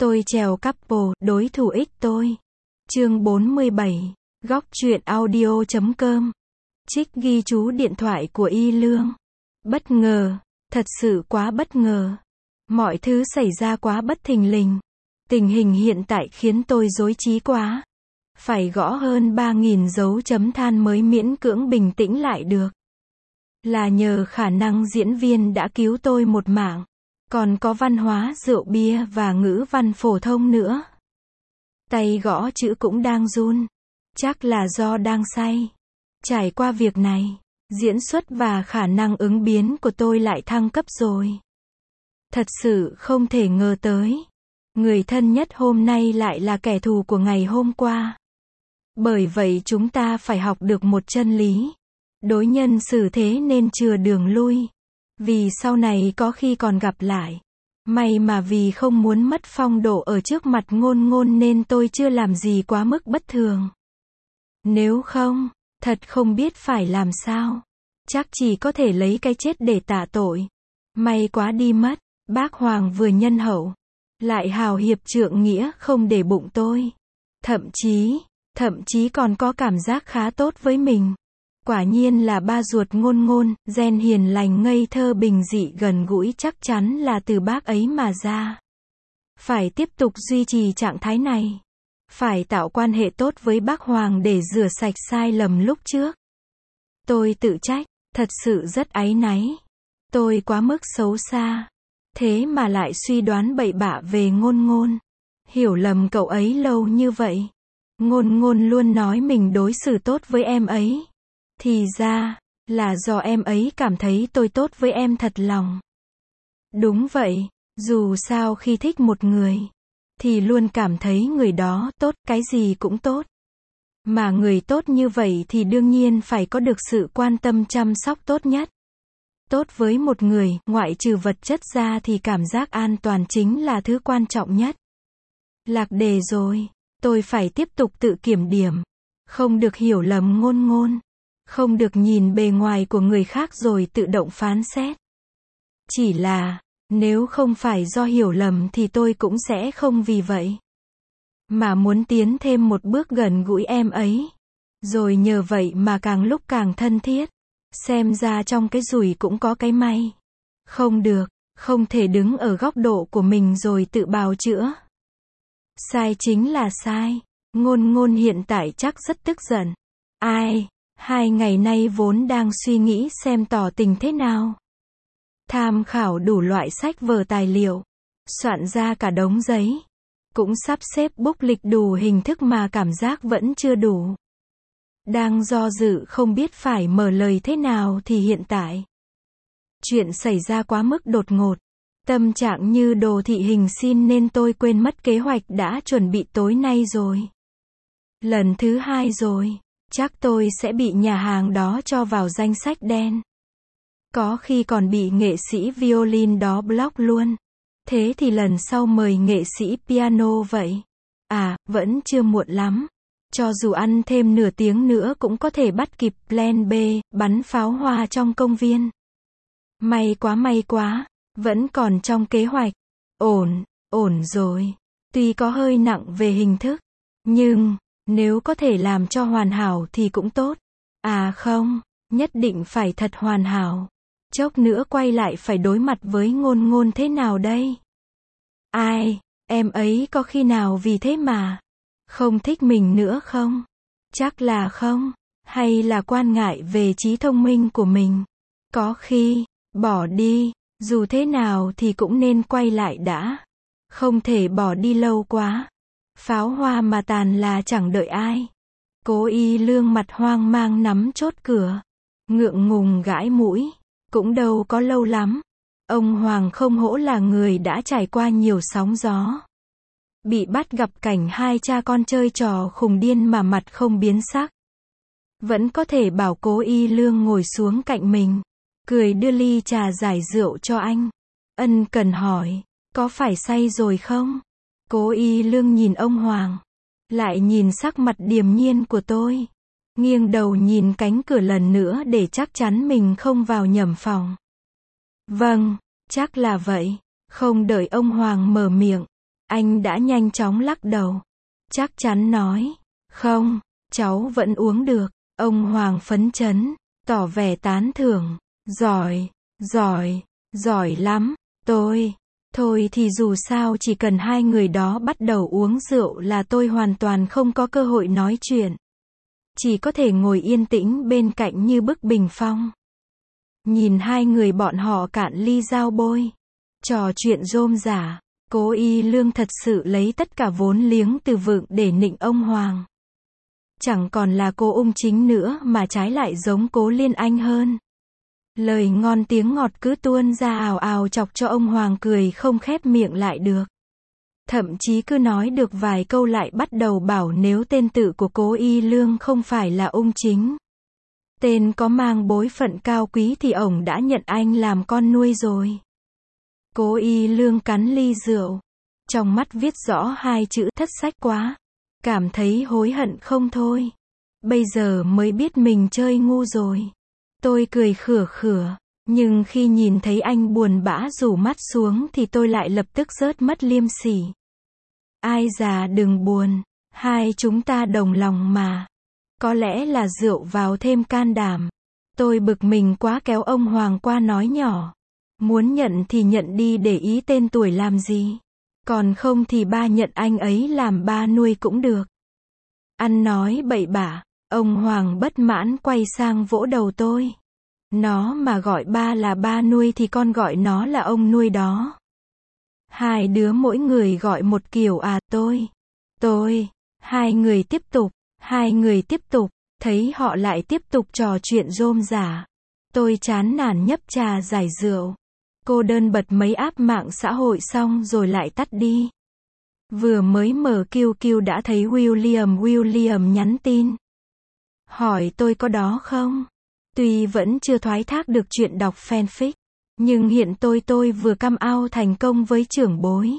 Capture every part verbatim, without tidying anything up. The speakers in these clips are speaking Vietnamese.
Tôi trèo couple, đối thủ ích tôi. Chương bốn mươi bảy. Góc truyện audio chấm com. Trích ghi chú điện thoại của Y Lương. Bất ngờ, thật sự quá bất ngờ. Mọi thứ xảy ra quá bất thình lình. Tình hình hiện tại khiến tôi rối trí quá. Phải gõ hơn ba nghìn dấu chấm than mới miễn cưỡng bình tĩnh lại được. Là nhờ khả năng diễn viên đã cứu tôi một mạng. Còn có văn hóa rượu bia và ngữ văn phổ thông nữa. Tay gõ chữ cũng đang run. Chắc là do đang say. Trải qua việc này, diễn xuất và khả năng ứng biến của tôi lại thăng cấp rồi. Thật sự không thể ngờ tới. Người thân nhất hôm nay lại là kẻ thù của ngày hôm qua. Bởi vậy chúng ta phải học được một chân lý. Đối nhân xử thế nên chừa đường lui. Vì sau này có khi còn gặp lại. May mà vì không muốn mất phong độ ở trước mặt Ngôn Ngôn nên tôi chưa làm gì quá mức bất thường. Nếu không, thật không biết phải làm sao. Chắc chỉ có thể lấy cái chết để tạ tội. May quá đi mất, bác Hoàng vừa nhân hậu. Lại hào hiệp trượng nghĩa không để bụng tôi. Thậm chí, thậm chí còn có cảm giác khá tốt với mình. Quả nhiên là ba ruột Ngôn Ngôn, gen hiền lành ngây thơ bình dị gần gũi chắc chắn là từ bác ấy mà ra. Phải tiếp tục duy trì trạng thái này. Phải tạo quan hệ tốt với bác Hoàng để rửa sạch sai lầm lúc trước. Tôi tự trách, thật sự rất áy náy. Tôi quá mức xấu xa. Thế mà lại suy đoán bậy bạ về Ngôn Ngôn. Hiểu lầm cậu ấy lâu như vậy. Ngôn Ngôn luôn nói mình đối xử tốt với em ấy. Thì ra, là do em ấy cảm thấy tôi tốt với em thật lòng. Đúng vậy, dù sao khi thích một người, thì luôn cảm thấy người đó tốt, cái gì cũng tốt. Mà người tốt như vậy thì đương nhiên phải có được sự quan tâm chăm sóc tốt nhất. Tốt với một người, ngoại trừ vật chất ra thì cảm giác an toàn chính là thứ quan trọng nhất. Lạc đề rồi, tôi phải tiếp tục tự kiểm điểm. Không được hiểu lầm Ngôn Ngôn. Không được nhìn bề ngoài của người khác rồi tự động phán xét. Chỉ là, nếu không phải do hiểu lầm thì tôi cũng sẽ không vì vậy. Mà muốn tiến thêm một bước gần gũi em ấy. Rồi nhờ vậy mà càng lúc càng thân thiết. Xem ra trong cái rủi cũng có cái may. Không được, không thể đứng ở góc độ của mình rồi tự bào chữa. Sai chính là sai. Ngôn Ngôn hiện tại chắc rất tức giận. Ai? Hai ngày nay vốn đang suy nghĩ xem tỏ tình thế nào. Tham khảo đủ loại sách vở tài liệu. Soạn ra cả đống giấy. Cũng sắp xếp book lịch đủ hình thức mà cảm giác vẫn chưa đủ. Đang do dự không biết phải mở lời thế nào thì hiện tại. Chuyện xảy ra quá mức đột ngột. Tâm trạng như đồ thị hình sin nên tôi quên mất kế hoạch đã chuẩn bị tối nay rồi. Lần thứ hai rồi. Chắc tôi sẽ bị nhà hàng đó cho vào danh sách đen. Có khi còn bị nghệ sĩ violin đó block luôn. Thế thì lần sau mời nghệ sĩ piano vậy. À, vẫn chưa muộn lắm. Cho dù ăn thêm nửa tiếng nữa cũng có thể bắt kịp plan B, bắn pháo hoa trong công viên. May quá may quá, vẫn còn trong kế hoạch. Ổn, ổn rồi. Tuy có hơi nặng về hình thức, nhưng nếu có thể làm cho hoàn hảo thì cũng tốt. À không, nhất định phải thật hoàn hảo. Chốc nữa quay lại phải đối mặt với Ngôn Ngôn thế nào đây? Ai, em ấy có khi nào vì thế mà không thích mình nữa không? Chắc là không. Hay là quan ngại về trí thông minh của mình? Có khi, bỏ đi, dù thế nào thì cũng nên quay lại đã. Không thể bỏ đi lâu quá. Pháo hoa mà tàn là chẳng đợi ai. Cố Y Lương mặt hoang mang nắm chốt cửa. Ngượng ngùng gãi mũi. Cũng đâu có lâu lắm. Ông Hoàng không hổ là người đã trải qua nhiều sóng gió. Bị bắt gặp cảnh hai cha con chơi trò khùng điên mà mặt không biến sắc. Vẫn có thể bảo Cố Y Lương ngồi xuống cạnh mình. Cười đưa ly trà giải rượu cho anh. Ân cần hỏi. Có phải say rồi không? Cố Y Lương nhìn ông Hoàng. Lại nhìn sắc mặt điềm nhiên của tôi. Nghiêng đầu nhìn cánh cửa lần nữa để chắc chắn mình không vào nhầm phòng. Vâng, chắc là vậy. Không đợi ông Hoàng mở miệng. Anh đã nhanh chóng lắc đầu. Chắc chắn nói. Không, cháu vẫn uống được. Ông Hoàng phấn chấn, tỏ vẻ tán thưởng. Giỏi, giỏi, giỏi lắm. Tôi, thôi thì dù sao chỉ cần hai người đó bắt đầu uống rượu là tôi hoàn toàn không có cơ hội nói chuyện. Chỉ có thể ngồi yên tĩnh bên cạnh như bức bình phong. Nhìn hai người bọn họ cạn ly dao bôi. Trò chuyện rôm rả. Cố Y Lương thật sự lấy tất cả vốn liếng từ vựng để nịnh ông Hoàng. Chẳng còn là cô ung chính nữa mà trái lại giống Cố Liên Anh hơn. Lời ngon tiếng ngọt cứ tuôn ra ào ào chọc cho ông Hoàng cười không khép miệng lại được. Thậm chí cứ nói được vài câu lại bắt đầu bảo nếu tên tự của Cố Y Lương không phải là ung chính. Tên có mang bối phận cao quý thì ổng đã nhận anh làm con nuôi rồi. Cố Y Lương cắn ly rượu. Trong mắt viết rõ hai chữ thất sách quá. Cảm thấy hối hận không thôi. Bây giờ mới biết mình chơi ngu rồi. Tôi cười khửa khửa. Nhưng khi nhìn thấy anh buồn bã rủ mắt xuống thì tôi lại lập tức rớt mất liêm sỉ. Ai già đừng buồn. Hai chúng ta đồng lòng mà. Có lẽ là rượu vào thêm can đảm. Tôi bực mình quá kéo ông Hoàng qua nói nhỏ. Muốn nhận thì nhận đi, để ý tên tuổi làm gì. Còn không thì ba nhận anh ấy làm ba nuôi cũng được. Ăn nói bậy bạ. Ông Hoàng bất mãn quay sang vỗ đầu tôi. Nó mà gọi ba là ba nuôi thì con gọi nó là ông nuôi đó. Hai đứa mỗi người gọi một kiểu à. Tôi. Tôi. Hai người tiếp tục. Hai người tiếp tục. Thấy họ lại tiếp tục trò chuyện rôm rả. Tôi chán nản nhấp trà giải rượu. Cô đơn bật mấy app mạng xã hội xong rồi lại tắt đi. Vừa mới mở Q Q đã thấy William William nhắn tin. Hỏi tôi có đó không? Tuy vẫn chưa thoái thác được chuyện đọc fanfic. Nhưng hiện tôi tôi vừa come out thành công với trưởng bối.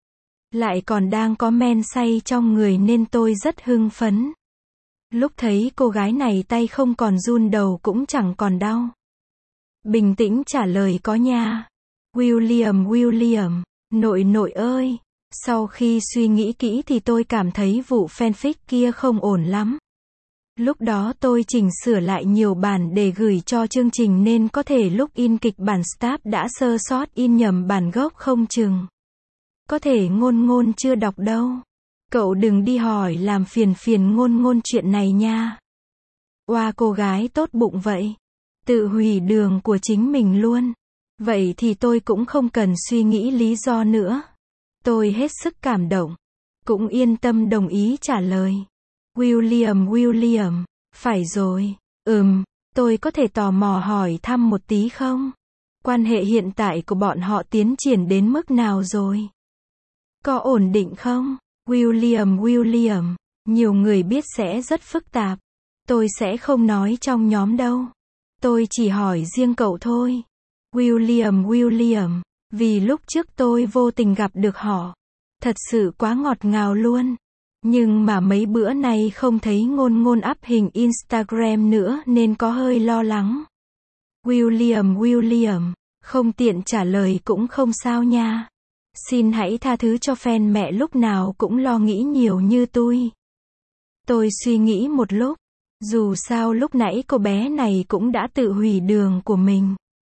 Lại còn đang có men say trong người nên tôi rất hưng phấn. Lúc thấy cô gái này tay không còn run, đầu cũng chẳng còn đau. Bình tĩnh trả lời có nha. William William, nội nội ơi. Sau khi suy nghĩ kỹ thì tôi cảm thấy vụ fanfic kia không ổn lắm. Lúc đó tôi chỉnh sửa lại nhiều bản để gửi cho chương trình nên có thể lúc in kịch bản staff đã sơ sót in nhầm bản gốc không chừng. Có thể Ngôn Ngôn chưa đọc đâu. Cậu đừng đi hỏi làm phiền phiền Ngôn Ngôn chuyện này nha. Oa, cô gái tốt bụng vậy. Tự hủy đường của chính mình luôn. Vậy thì tôi cũng không cần suy nghĩ lý do nữa. Tôi hết sức cảm động. Cũng yên tâm đồng ý trả lời. William William, phải rồi. Ừm, tôi có thể tò mò hỏi thăm một tí không? Quan hệ hiện tại của bọn họ tiến triển đến mức nào rồi? Có ổn định không? William William, nhiều người biết sẽ rất phức tạp. Tôi sẽ không nói trong nhóm đâu. Tôi chỉ hỏi riêng cậu thôi. William William, vì lúc trước tôi vô tình gặp được họ. Thật sự quá ngọt ngào luôn. Nhưng mà mấy bữa nay không thấy Ngôn Ngôn up hình Instagram nữa nên có hơi lo lắng. William William, không tiện trả lời cũng không sao nha. Xin hãy tha thứ cho fan mẹ lúc nào cũng lo nghĩ nhiều như tôi. Tôi suy nghĩ một lúc. Dù sao lúc nãy cô bé này cũng đã tự hủy đường của mình.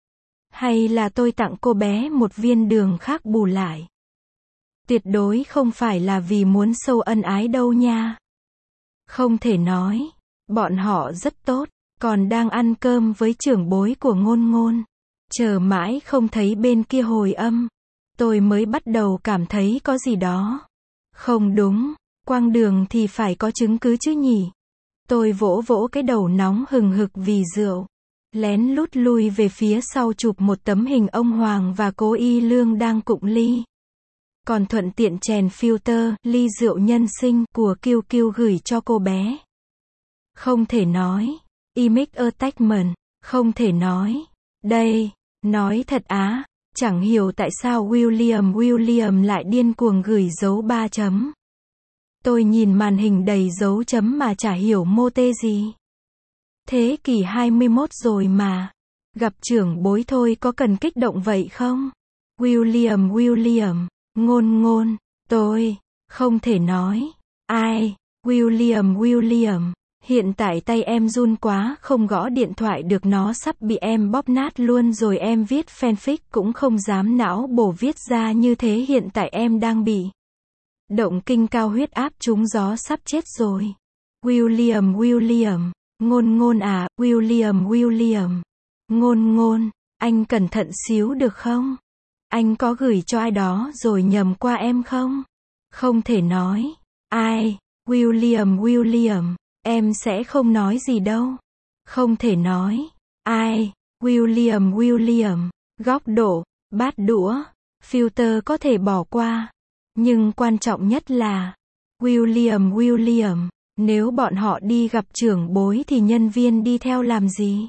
Hay là tôi tặng cô bé một viên đường khác bù lại. Tuyệt đối không phải là vì muốn sâu ân ái đâu nha. Không thể nói. Bọn họ rất tốt. Còn đang ăn cơm với trưởng bối của Ngôn Ngôn. Chờ mãi không thấy bên kia hồi âm. Tôi mới bắt đầu cảm thấy có gì đó. Không đúng. Quang đường thì phải có chứng cứ chứ nhỉ. Tôi vỗ vỗ cái đầu nóng hừng hực vì rượu. Lén lút lui về phía sau chụp một tấm hình ông Hoàng và Cố Y Lương đang cụng ly. Còn thuận tiện chèn filter ly rượu nhân sinh của Q Q gửi cho cô bé. Không thể nói. Image attachment. Không thể nói. Đây. Nói thật á. Chẳng hiểu tại sao William William lại điên cuồng gửi dấu ba chấm. Tôi nhìn màn hình đầy dấu chấm mà chả hiểu mô tê gì. Thế kỷ hai mươi mốt rồi mà. Gặp trưởng bối thôi có cần kích động vậy không? William William, Ngôn Ngôn, Tôi, không thể nói. Ai? William William. Hiện tại tay em run quá, không gõ điện thoại được, nó sắp bị em bóp nát luôn rồi, em viết fanfic cũng không dám não bổ viết ra như thế, hiện tại em đang bị động kinh, cao huyết áp, trúng gió, sắp chết rồi. William William. Ngôn ngôn à, William William. Ngôn ngôn, anh cẩn thận xíu được không? Anh có gửi cho ai đó rồi nhầm qua em không? Không thể nói. Ai? William William. Em sẽ không nói gì đâu. Không thể nói. Ai? William William. Góc độ, bát đũa, filter có thể bỏ qua. Nhưng quan trọng nhất là William William. Nếu bọn họ đi gặp trưởng bối thì nhân viên đi theo làm gì?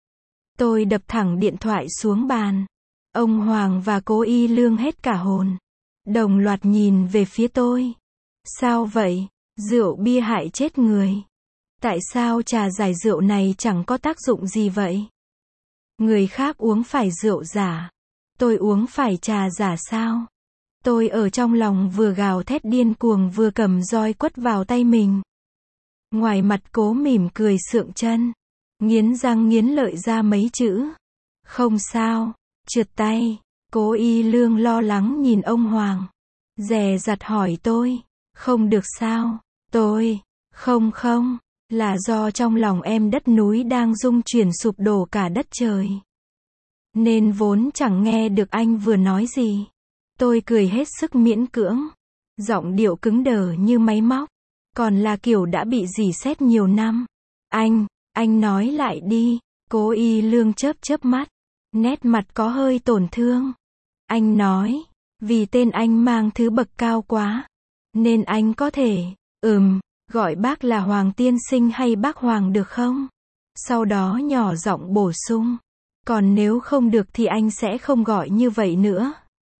Tôi đập thẳng điện thoại xuống bàn. Ông Hoàng và cô Y Lương hết cả hồn. Đồng loạt nhìn về phía tôi. Sao vậy? Rượu bia hại chết người. Tại sao trà giải rượu này chẳng có tác dụng gì vậy? Người khác uống phải rượu giả. Tôi uống phải trà giả sao? Tôi ở trong lòng vừa gào thét điên cuồng vừa cầm roi quất vào tay mình. Ngoài mặt cố mỉm cười sượng chân. Nghiến răng nghiến lợi ra mấy chữ. Không sao. Trượt tay. Cố Y Lương lo lắng nhìn ông Hoàng. Dè dặt hỏi tôi. Không được sao? Tôi. Không không. Là do trong lòng em đất núi đang rung chuyển sụp đổ cả đất trời. Nên vốn chẳng nghe được anh vừa nói gì. Tôi cười hết sức miễn cưỡng. Giọng điệu cứng đờ như máy móc. Còn là kiểu đã bị rỉ sét nhiều năm. Anh, anh nói lại đi. Cố Y Lương chớp chớp mắt. Nét mặt có hơi tổn thương. Anh nói. Vì tên anh mang thứ bậc cao quá. Nên anh có thể, ừm, gọi bác là Hoàng tiên sinh hay bác Hoàng được không? Sau đó nhỏ giọng bổ sung. Còn nếu không được thì anh sẽ không gọi như vậy nữa.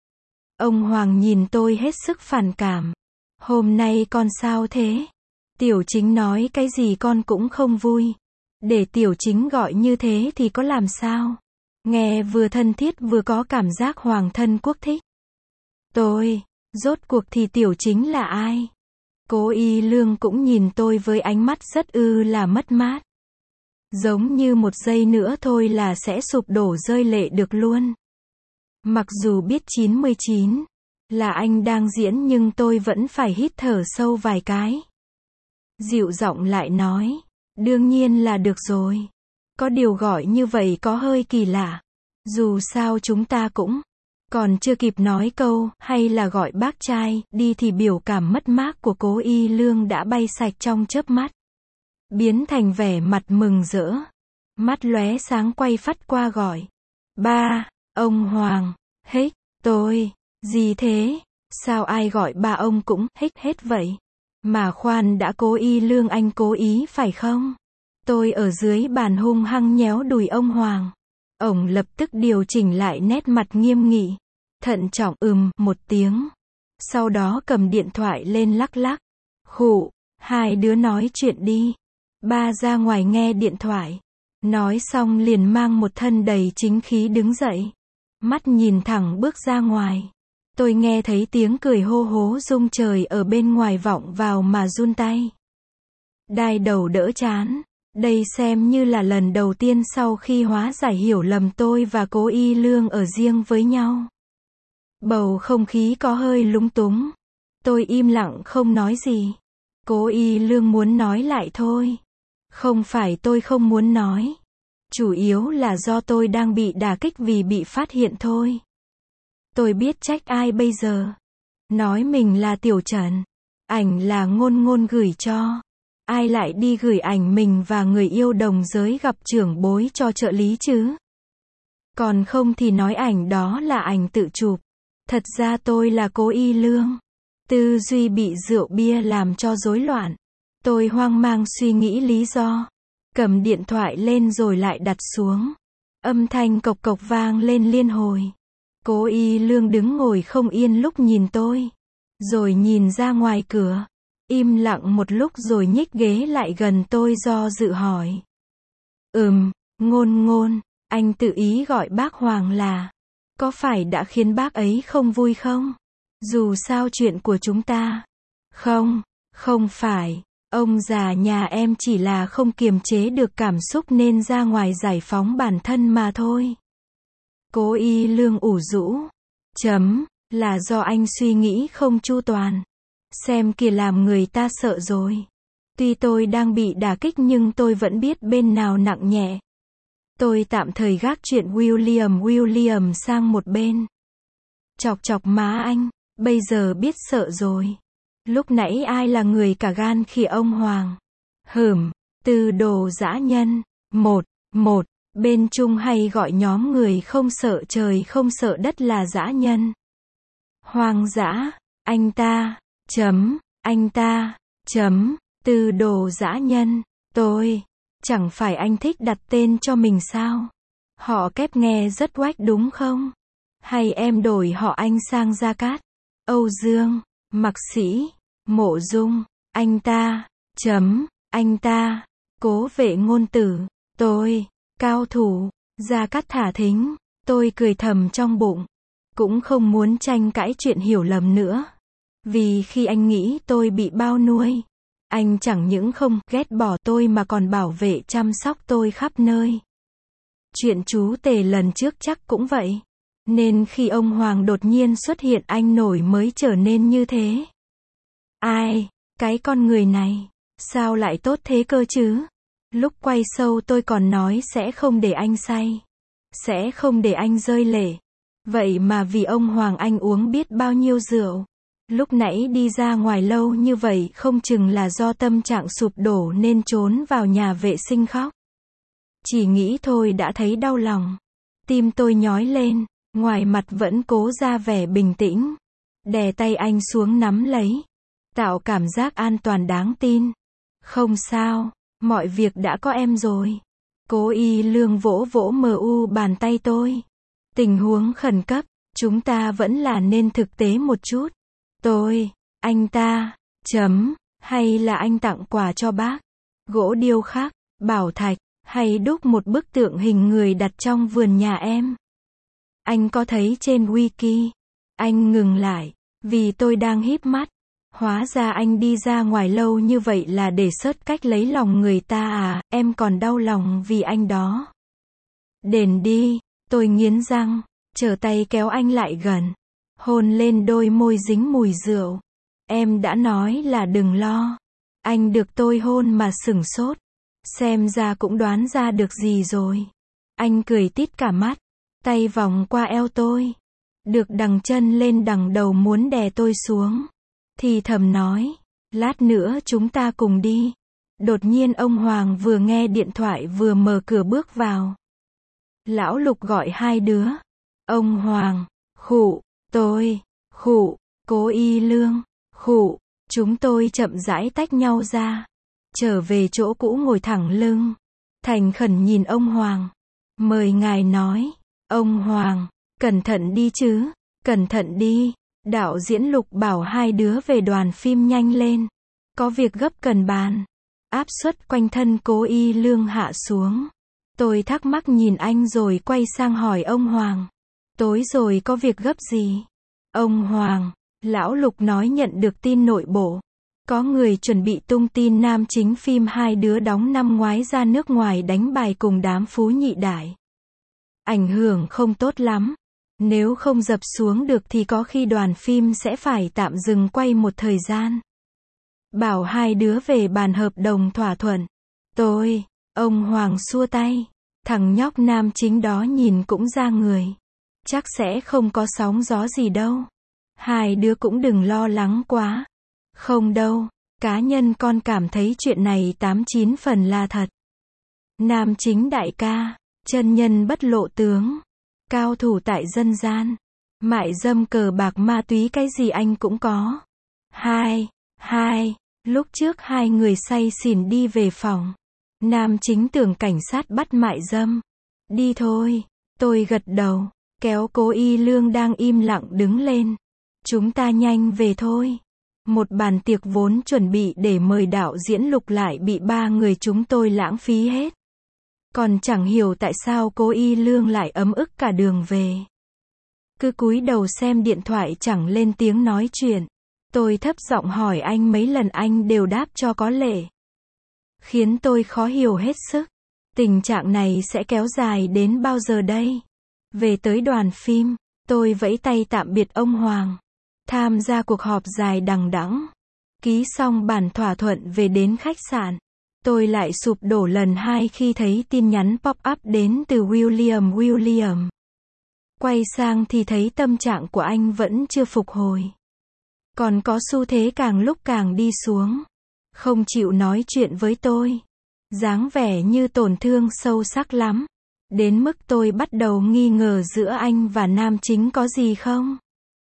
Ông Hoàng nhìn tôi hết sức phản cảm. Hôm nay con sao thế? Tiểu Chính nói cái gì con cũng không vui. Để Tiểu Chính gọi như thế thì có làm sao? Nghe vừa thân thiết vừa có cảm giác hoàng thân quốc thích. Tôi, rốt cuộc thì Tiểu Chính là ai? Cố Y Lương cũng nhìn tôi với ánh mắt rất ư là mất mát. Giống như một giây nữa thôi là sẽ sụp đổ rơi lệ được luôn. Mặc dù biết chín mươi chín là anh đang diễn nhưng tôi vẫn phải hít thở sâu vài cái. Dịu giọng lại nói. Đương nhiên là được rồi. Có điều gọi như vậy có hơi kỳ lạ. Dù sao chúng ta cũng còn chưa kịp nói câu hay là gọi bác trai đi thì biểu cảm mất mát của Cố Y Lương đã bay sạch trong chớp mắt. Biến thành vẻ mặt mừng rỡ. Mắt lóe sáng quay phắt qua gọi. Ba, ông Hoàng, hích, tôi, gì thế? Sao ai gọi ba ông cũng hích hết vậy? Mà khoan đã, Cố Y Lương, anh cố ý phải không? Tôi ở dưới bàn hung hăng nhéo đùi ông Hoàng. Ông lập tức điều chỉnh lại nét mặt nghiêm nghị. Thận trọng ừm một tiếng. Sau đó cầm điện thoại lên lắc lắc. Khụ, hai đứa nói chuyện đi. Ba ra ngoài nghe điện thoại. Nói xong liền mang một thân đầy chính khí đứng dậy. Mắt nhìn thẳng bước ra ngoài. Tôi nghe thấy tiếng cười hô hố rung trời ở bên ngoài vọng vào mà run tay. Đai đầu đỡ chán. Đây xem như là lần đầu tiên sau khi hóa giải hiểu lầm tôi và Cố Y Lương ở riêng với nhau. Bầu không khí có hơi lúng túng. Tôi im lặng không nói gì. Cố Y Lương muốn nói lại thôi. Không phải tôi không muốn nói. Chủ yếu là do tôi đang bị đả kích vì bị phát hiện thôi. Tôi biết trách ai bây giờ. Nói mình là Tiểu Trần. Ảnh là Ngôn Ngôn gửi cho. Ai lại đi gửi ảnh mình và người yêu đồng giới gặp trưởng bối cho trợ lý chứ? Còn không thì nói ảnh đó là ảnh tự chụp. Thật ra tôi là Cố Y Lương. Tư duy bị rượu bia làm cho rối loạn. Tôi hoang mang suy nghĩ lý do. Cầm điện thoại lên rồi lại đặt xuống. Âm thanh cộc cộc vang lên liên hồi. Cố Y Lương đứng ngồi không yên lúc nhìn tôi. Rồi nhìn ra ngoài cửa. Im lặng một lúc rồi nhích ghế lại gần tôi do dự hỏi. Ừm, Ngôn Ngôn, anh tự ý gọi bác Hoàng là. Có phải đã khiến bác ấy không vui không? Dù sao chuyện của chúng ta. Không, không phải. Ông già nhà em chỉ là không kiềm chế được cảm xúc nên ra ngoài giải phóng bản thân mà thôi. Cố Y Lương ủ rũ. Chấm, là do anh suy nghĩ không chu toàn. Xem kìa làm người ta sợ rồi. Tuy tôi đang bị đả kích nhưng tôi vẫn biết bên nào nặng nhẹ. Tôi tạm thời gác chuyện William William sang một bên. Chọc chọc má anh, bây giờ biết sợ rồi. Lúc nãy ai là người cả gan khi ông Hoàng? Hửm, từ đồ dã nhân. Một, một, bên Trung hay gọi nhóm người không sợ trời không sợ đất là dã nhân. Hoang dã, anh ta, chấm, anh ta, chấm, từ đồ dã nhân, tôi, chẳng phải anh thích đặt tên cho mình sao? Họ kép nghe rất oách đúng không? Hay em đổi họ anh sang Gia Cát, Âu Dương, Mạc Sĩ, Mộ Dung, anh ta, chấm, anh ta, Cố Vệ Ngôn Tử, tôi, cao thủ, Gia Cát thả thính, tôi cười thầm trong bụng. Cũng không muốn tranh cãi chuyện hiểu lầm nữa. Vì khi anh nghĩ tôi bị bao nuôi, anh chẳng những không ghét bỏ tôi mà còn bảo vệ chăm sóc tôi khắp nơi. Chuyện chú Tề lần trước chắc cũng vậy. Nên khi ông Hoàng đột nhiên xuất hiện anh nổi mới trở nên như thế. Ai, cái con người này, sao lại tốt thế cơ chứ? Lúc quay show tôi còn nói sẽ không để anh say. Sẽ không để anh rơi lệ. Vậy mà vì ông Hoàng anh uống biết bao nhiêu rượu. Lúc nãy đi ra ngoài lâu như vậy không chừng là do tâm trạng sụp đổ nên trốn vào nhà vệ sinh khóc. Chỉ nghĩ thôi đã thấy đau lòng. Tim tôi nhói lên, ngoài mặt vẫn cố ra vẻ bình tĩnh. Đè tay anh xuống nắm lấy. Tạo cảm giác an toàn đáng tin. Không sao, mọi việc đã có em rồi. Cố Y Lương vỗ vỗ mờ u bàn tay tôi. Tình huống khẩn cấp, chúng ta vẫn là nên thực tế một chút. Tôi, anh ta, chấm, hay là anh tặng quà cho bác? Gỗ điêu khắc, bảo thạch, hay đúc một bức tượng hình người đặt trong vườn nhà em? Anh có thấy trên wiki? Anh ngừng lại, vì tôi đang híp mắt. Hóa ra anh đi ra ngoài lâu như vậy là để search cách lấy lòng người ta à, em còn đau lòng vì anh đó. Đền đi, tôi nghiến răng, trở tay kéo anh lại gần. Hôn lên đôi môi dính mùi rượu. Em đã nói là đừng lo. Anh được tôi hôn mà sửng sốt. Xem ra cũng đoán ra được gì rồi. Anh cười tít cả mắt. Tay vòng qua eo tôi. Được đằng chân lên đằng đầu muốn đè tôi xuống. Thì thầm nói. Lát nữa chúng ta cùng đi. Đột nhiên ông Hoàng vừa nghe điện thoại vừa mở cửa bước vào. Lão Lục gọi hai đứa. Ông Hoàng. Khụ. Tôi. Khụ. Cố Y Lương. Khụ. Chúng tôi chậm rãi tách nhau ra. Trở về chỗ cũ ngồi thẳng lưng. Thành khẩn nhìn ông Hoàng. Mời ngài nói. Ông Hoàng. Cẩn thận đi chứ. Cẩn thận đi. Đạo diễn Lục bảo hai đứa về đoàn phim nhanh lên. Có việc gấp cần bàn. Áp suất quanh thân Cố Y Lương hạ xuống. Tôi thắc mắc nhìn anh rồi quay sang hỏi ông Hoàng. Tối rồi có việc gấp gì? Ông Hoàng. Lão Lục nói nhận được tin nội bộ. Có người chuẩn bị tung tin nam chính phim hai đứa đóng năm ngoái ra nước ngoài đánh bài cùng đám phú nhị đại. Ảnh hưởng không tốt lắm. Nếu không dập xuống được thì có khi đoàn phim sẽ phải tạm dừng quay một thời gian. Bảo hai đứa về bàn hợp đồng thỏa thuận. Tôi, ông Hoàng xua tay. Thằng nhóc nam chính đó nhìn cũng ra người. Chắc sẽ không có sóng gió gì đâu. Hai đứa cũng đừng lo lắng quá. Không đâu, cá nhân con cảm thấy chuyện này tám chín phần là thật. Nam chính đại ca, chân nhân bất lộ tướng, cao thủ tại dân gian, mại dâm cờ bạc ma túy cái gì anh cũng có. Hai, hai, lúc trước hai người say xỉn đi về phòng. Nam chính tưởng cảnh sát bắt mại dâm. Đi thôi, tôi gật đầu, kéo Cố Y Lương đang im lặng đứng lên. Chúng ta nhanh về thôi. Một bàn tiệc vốn chuẩn bị để mời đạo diễn Lục lại bị ba người chúng tôi lãng phí hết. Còn chẳng hiểu tại sao Cố Y Lương lại ấm ức cả đường về. cứ cúi đầu xem điện thoại chẳng lên tiếng nói chuyện. Tôi thấp giọng hỏi anh mấy lần anh đều đáp cho có lệ. Khiến tôi khó hiểu hết sức. Tình trạng này sẽ kéo dài đến bao giờ đây? Về tới đoàn phim, tôi vẫy tay tạm biệt ông Hoàng. Tham gia cuộc họp dài đằng đẵng. Ký xong bản thỏa thuận về đến khách sạn. Tôi lại sụp đổ lần hai khi thấy tin nhắn pop-up đến từ William William. Quay sang thì thấy tâm trạng của anh vẫn chưa phục hồi. Còn có xu thế càng lúc càng đi xuống. Không chịu nói chuyện với tôi. Dáng vẻ như tổn thương sâu sắc lắm. Đến mức tôi bắt đầu nghi ngờ giữa anh và nam chính có gì không.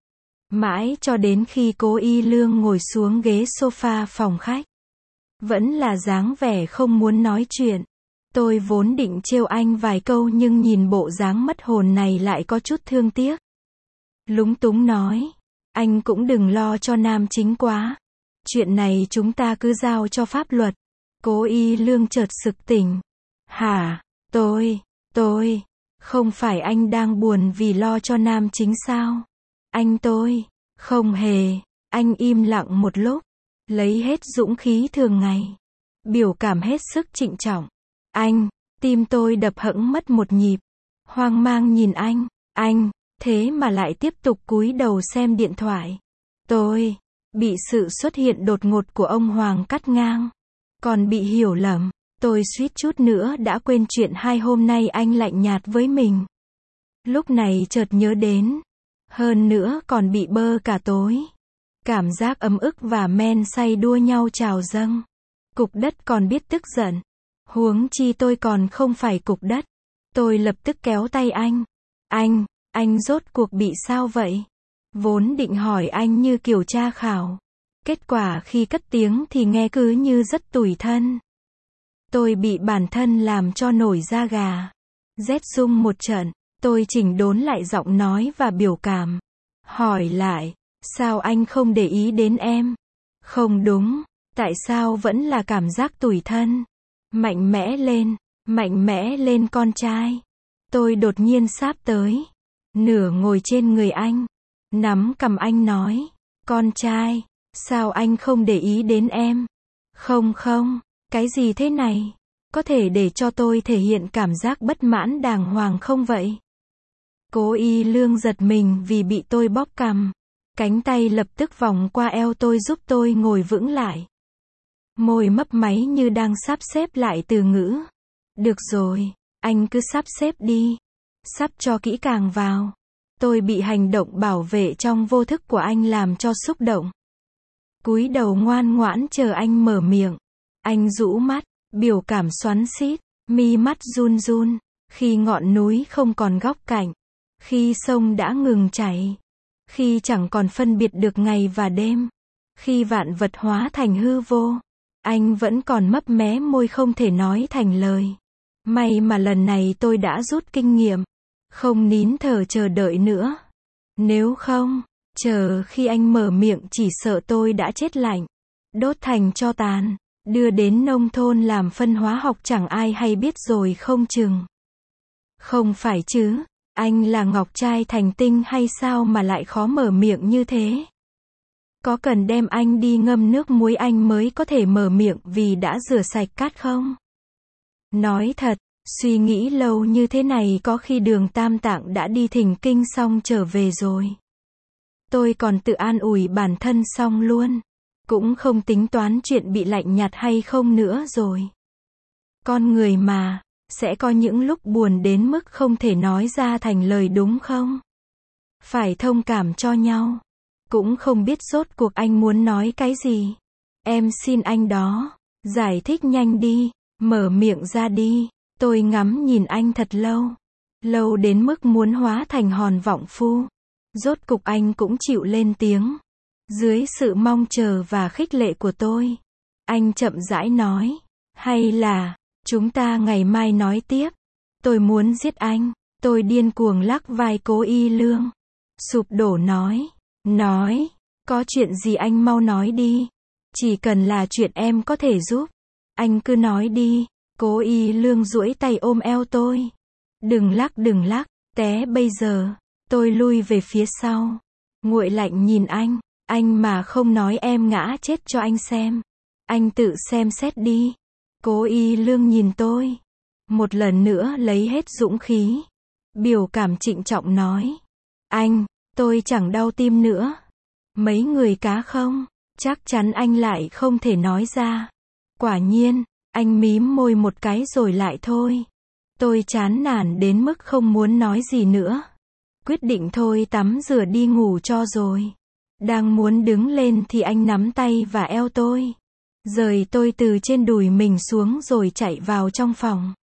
Mãi cho đến khi Cố Y Lương ngồi xuống ghế sofa phòng khách. Vẫn là dáng vẻ không muốn nói chuyện. Tôi vốn định trêu anh vài câu nhưng nhìn bộ dáng mất hồn này lại có chút thương tiếc. Lúng túng nói. Anh cũng đừng lo cho nam chính quá. Chuyện này chúng ta cứ giao cho pháp luật. Cố Y Lương chợt sực tỉnh. Hả? Tôi, tôi, không phải anh đang buồn vì lo cho nam chính sao? Anh tôi, không hề. Anh im lặng một lúc. Lấy hết dũng khí thường ngày. Biểu cảm hết sức trịnh trọng. Anh, tim tôi đập hẫng mất một nhịp. Hoang mang nhìn anh. Anh, thế mà lại tiếp tục cúi đầu xem điện thoại. Tôi, bị sự xuất hiện đột ngột của ông Hoàng cắt ngang. Còn bị hiểu lầm. Tôi suýt chút nữa đã quên chuyện hai hôm nay anh lạnh nhạt với mình. Lúc này chợt nhớ đến. Hơn nữa còn bị bơ cả tối. Cảm giác ấm ức và men say đua nhau trào dâng. Cục đất còn biết tức giận. Huống chi tôi còn không phải cục đất. Tôi lập tức kéo tay anh. Anh, anh rốt cuộc bị sao vậy? Vốn định hỏi anh như kiểu tra khảo. Kết quả khi cất tiếng thì nghe cứ như rất tủi thân. Tôi bị bản thân làm cho nổi da gà. Rét rung một trận. Tôi chỉnh đốn lại giọng nói và biểu cảm. Hỏi lại. Sao anh không để ý đến em? Không đúng. Tại sao vẫn là cảm giác tủi thân? Mạnh mẽ lên. Mạnh mẽ lên con trai. Tôi đột nhiên sáp tới. Nửa ngồi trên người anh. Nắm cầm anh nói. Con trai. Sao anh không để ý đến em? Không không. Cái gì thế này? Có thể để cho tôi thể hiện cảm giác bất mãn đàng hoàng không vậy? Cố Y Lương giật mình vì bị tôi bóp cằm. Cánh tay lập tức vòng qua eo tôi giúp tôi ngồi vững lại. Môi mấp máy như đang sắp xếp lại từ ngữ. Được rồi, anh cứ sắp xếp đi. Sắp cho kỹ càng vào. Tôi bị hành động bảo vệ trong vô thức của anh làm cho xúc động. Cúi đầu ngoan ngoãn chờ anh mở miệng. Anh rũ mắt, biểu cảm xoắn xít, mi mắt run run. Khi ngọn núi không còn góc cạnh. Khi sông đã ngừng chảy. Khi chẳng còn phân biệt được ngày và đêm. Khi vạn vật hóa thành hư vô. Anh vẫn còn mấp mé môi không thể nói thành lời. May mà lần này tôi đã rút kinh nghiệm. Không nín thở chờ đợi nữa. Nếu không, chờ khi anh mở miệng chỉ sợ tôi đã chết lạnh. Đốt thành tro tàn. Đưa đến nông thôn làm phân hóa học chẳng ai hay biết rồi không chừng. Không phải chứ. Anh là ngọc trai thành tinh hay sao mà lại khó mở miệng như thế? Có cần đem anh đi ngâm nước muối anh mới có thể mở miệng vì đã rửa sạch cát không? Nói thật, suy nghĩ lâu như thế này có khi Đường Tam Tạng đã đi thỉnh kinh xong trở về rồi. Tôi còn tự an ủi bản thân xong luôn. Cũng không tính toán chuyện bị lạnh nhạt hay không nữa rồi. Con người mà, sẽ có những lúc buồn đến mức không thể nói ra thành lời đúng không? Phải thông cảm cho nhau. Cũng không biết rốt cuộc anh muốn nói cái gì. Em xin anh đó. Giải thích nhanh đi. Mở miệng ra đi. Tôi ngắm nhìn anh thật lâu. Lâu đến mức muốn hóa thành hòn vọng phu. Rốt cục anh cũng chịu lên tiếng. Dưới sự mong chờ và khích lệ của tôi. Anh chậm rãi nói. Hay là, chúng ta ngày mai nói tiếp. Tôi muốn giết anh. Tôi điên cuồng lắc vai Cố Y Lương. Sụp đổ nói. Nói. Có chuyện gì anh mau nói đi. Chỉ cần là chuyện em có thể giúp. Anh cứ nói đi. Cố Y Lương duỗi tay ôm eo tôi. Đừng lắc đừng lắc. Té bây giờ. Tôi lui về phía sau. Nguội lạnh nhìn anh. Anh mà không nói em ngã chết cho anh xem. Anh tự xem xét đi. Cố Y Lương nhìn tôi. Một lần nữa lấy hết dũng khí. Biểu cảm trịnh trọng nói. Anh, tôi chẳng đau tim nữa. Mấy người cá không? Chắc chắn anh lại không thể nói ra. Quả nhiên, anh mím môi một cái rồi lại thôi. Tôi chán nản đến mức không muốn nói gì nữa. Quyết định thôi tắm rửa đi ngủ cho rồi. Đang muốn đứng lên thì anh nắm tay và eo tôi. Rời tôi từ trên đùi mình xuống rồi chạy vào trong phòng.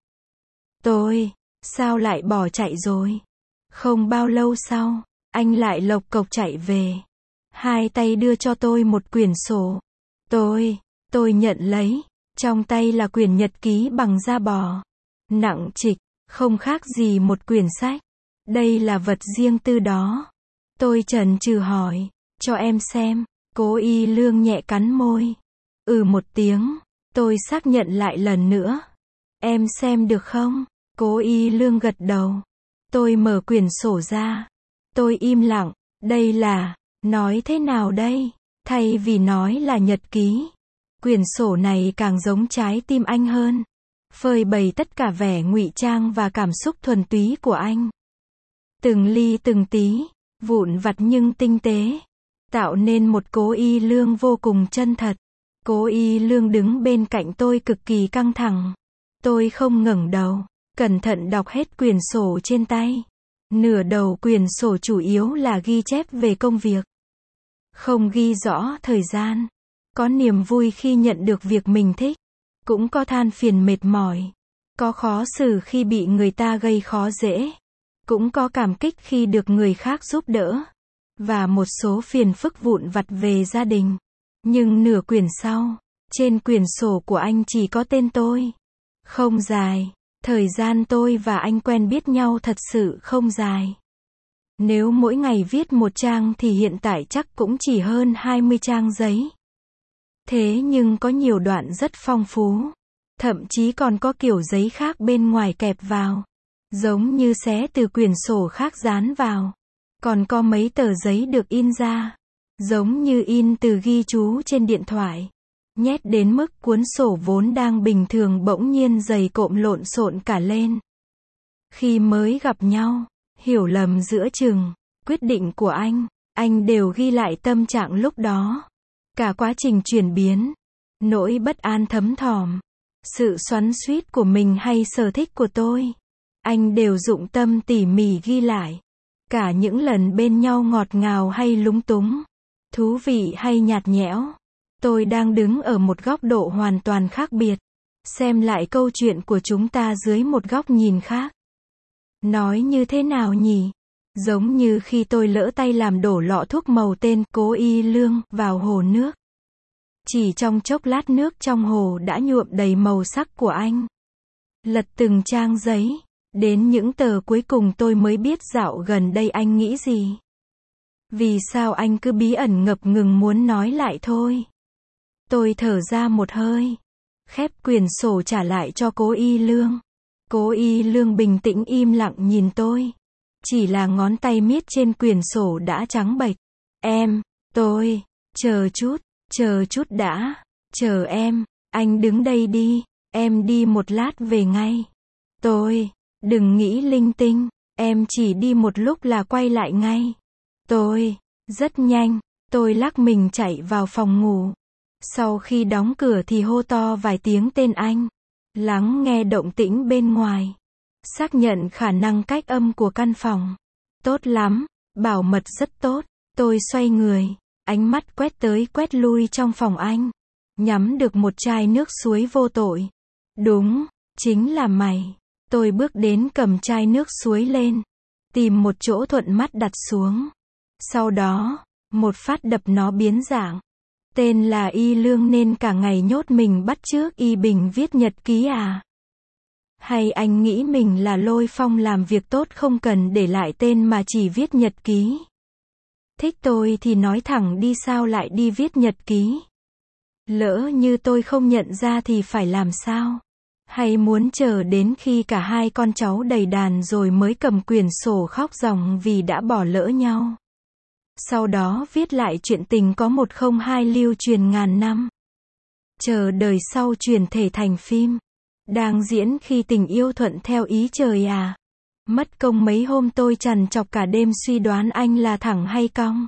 Tôi, sao lại bỏ chạy rồi? Không bao lâu sau, anh lại lộc cộc chạy về. Hai tay đưa cho tôi một quyển sổ. Tôi, tôi nhận lấy. Trong tay là quyển nhật ký bằng da bò. Nặng trịch, không khác gì một quyển sách. Đây là vật riêng tư đó. Tôi chần chừ hỏi, cho em xem. Cố Y Lương nhẹ cắn môi. Ừ một tiếng. Tôi xác nhận lại lần nữa. Em xem được không? Cố Y Lương gật đầu. Tôi mở quyển sổ ra. Tôi im lặng. Đây là, nói thế nào đây? Thay vì nói là nhật ký, quyển sổ này càng giống trái tim anh hơn. Phơi bày tất cả vẻ ngụy trang và cảm xúc thuần túy của anh. Từng ly từng tí, vụn vặt nhưng tinh tế, tạo nên một Cố Y Lương vô cùng chân thật. Cố Y Lương đứng bên cạnh tôi cực kỳ căng thẳng. Tôi không ngẩng đầu, cẩn thận đọc hết quyển sổ trên tay. Nửa đầu quyển sổ chủ yếu là ghi chép về công việc. Không ghi rõ thời gian. Có niềm vui khi nhận được việc mình thích. Cũng có than phiền mệt mỏi. Có khó xử khi bị người ta gây khó dễ. Cũng có cảm kích khi được người khác giúp đỡ. Và một số phiền phức vụn vặt về gia đình. Nhưng nửa quyển sau, trên quyển sổ của anh chỉ có tên tôi. Không dài. Thời gian tôi và anh quen biết nhau thật sự không dài. Nếu mỗi ngày viết một trang thì hiện tại chắc cũng chỉ hơn hai mươi trang giấy. Thế nhưng có nhiều đoạn rất phong phú. Thậm chí còn có kiểu giấy khác bên ngoài kẹp vào. Giống như xé từ quyển sổ khác dán vào. Còn có mấy tờ giấy được in ra. Giống như in từ ghi chú trên điện thoại. Nhét đến mức cuốn sổ vốn đang bình thường bỗng nhiên dày cộm lộn xộn cả lên. Khi mới gặp nhau, hiểu lầm giữa chừng, quyết định của anh, anh đều ghi lại tâm trạng lúc đó. Cả quá trình chuyển biến, nỗi bất an thấm thỏm, sự xoắn xuýt của mình hay sở thích của tôi. Anh đều dụng tâm tỉ mỉ ghi lại. Cả những lần bên nhau ngọt ngào hay lúng túng, thú vị hay nhạt nhẽo. Tôi đang đứng ở một góc độ hoàn toàn khác biệt. Xem lại câu chuyện của chúng ta dưới một góc nhìn khác. Nói như thế nào nhỉ? Giống như khi tôi lỡ tay làm đổ lọ thuốc màu tên Cố Y Lương vào hồ nước. Chỉ trong chốc lát nước trong hồ đã nhuộm đầy màu sắc của anh. Lật từng trang giấy. Đến những tờ cuối cùng tôi mới biết dạo gần đây anh nghĩ gì. Vì sao anh cứ bí ẩn ngập ngừng muốn nói lại thôi. Tôi thở ra một hơi. Khép quyển sổ trả lại cho Cố Y Lương. Cố Y Lương bình tĩnh im lặng nhìn tôi. Chỉ là ngón tay miết trên quyển sổ đã trắng bệch. Em, tôi, chờ chút, chờ chút đã, chờ em, anh đứng đây đi, em đi một lát về ngay. Tôi, đừng nghĩ linh tinh, em chỉ đi một lúc là quay lại ngay. Tôi, rất nhanh, tôi lắc mình chạy vào phòng ngủ. Sau khi đóng cửa thì hô to vài tiếng tên anh. Lắng nghe động tĩnh bên ngoài. Xác nhận khả năng cách âm của căn phòng. Tốt lắm, bảo mật rất tốt. Tôi xoay người, ánh mắt quét tới quét lui trong phòng anh. Nhắm được một chai nước suối vô tội. Đúng, chính là mày. Tôi bước đến cầm chai nước suối lên. Tìm một chỗ thuận mắt đặt xuống. Sau đó, một phát đập nó biến dạng. Tên là Y Lương nên cả ngày nhốt mình bắt chước Y Bình viết nhật ký à? Hay anh nghĩ mình là Lôi Phong làm việc tốt không cần để lại tên mà chỉ viết nhật ký? Thích tôi thì nói thẳng đi, sao lại đi viết nhật ký? Lỡ như tôi không nhận ra thì phải làm sao? Hay muốn chờ đến khi cả hai con cháu đầy đàn rồi mới cầm quyển sổ khóc ròng vì đã bỏ lỡ nhau. Sau đó viết lại chuyện tình có một không hai lưu truyền ngàn năm. Chờ đời sau chuyển thể thành phim. Đang diễn khi tình yêu thuận theo ý trời à. Mất công mấy hôm tôi trằn trọc cả đêm suy đoán anh là thẳng hay cong.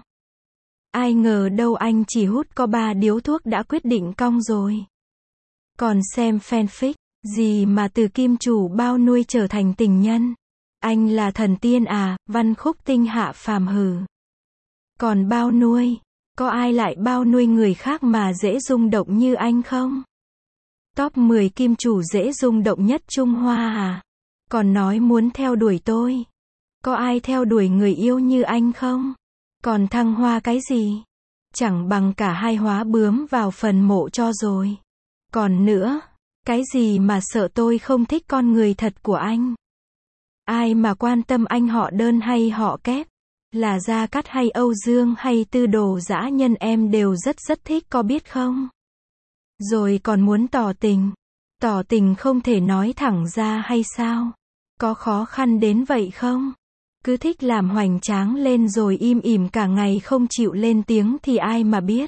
Ai ngờ đâu anh chỉ hút có ba điếu thuốc đã quyết định cong rồi. Còn xem fanfic, gì mà từ kim chủ bao nuôi trở thành tình nhân. Anh là thần tiên à, văn khúc tinh hạ phàm hừ. Còn bao nuôi, có ai lại bao nuôi người khác mà dễ rung động như anh không? Top mười kim chủ dễ rung động nhất Trung Hoa à? Còn nói muốn theo đuổi tôi. Có ai theo đuổi người yêu như anh không? Còn thăng hoa cái gì? Chẳng bằng cả hai hóa bướm vào phần mộ cho rồi. Còn nữa, cái gì mà sợ tôi không thích con người thật của anh? Ai mà quan tâm anh họ đơn hay họ kép? Là Gia Cát hay Âu Dương hay Tư Đồ dã nhân em đều rất rất thích có biết không? Rồi còn muốn tỏ tình. Tỏ tình không thể nói thẳng ra hay sao? Có khó khăn đến vậy không? Cứ thích làm hoành tráng lên rồi im ỉm cả ngày không chịu lên tiếng thì ai mà biết?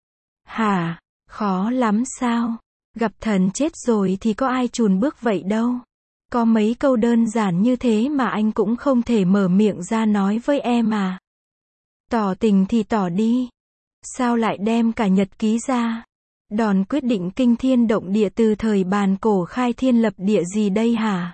Hả? Khó lắm sao? Gặp thần chết rồi thì có ai chùn bước vậy đâu. Có mấy câu đơn giản như thế mà anh cũng không thể mở miệng ra nói với em à? Tỏ tình thì tỏ đi. Sao lại đem cả nhật ký ra? Đòn quyết định kinh thiên động địa từ thời bàn cổ khai thiên lập địa gì đây hả?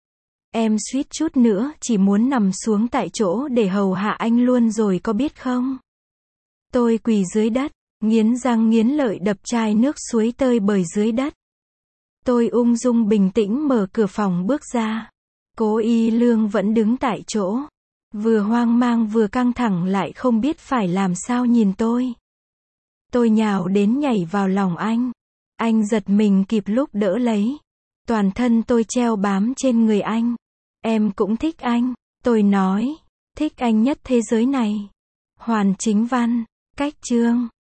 Em suýt chút nữa chỉ muốn nằm xuống tại chỗ để hầu hạ anh luôn rồi có biết không? Tôi quỳ dưới đất, nghiến răng nghiến lợi đập chai nước suối tơi bời dưới đất. Tôi ung dung bình tĩnh mở cửa phòng bước ra. Cố Y Lương vẫn đứng tại chỗ. Vừa hoang mang vừa căng thẳng lại không biết phải làm sao nhìn tôi. Tôi nhào đến nhảy vào lòng anh. Anh giật mình kịp lúc đỡ lấy. Toàn thân tôi treo bám trên người anh. Em cũng thích anh. Tôi nói. Thích anh nhất thế giới này. Hoàn Chính Văn. Cách chương.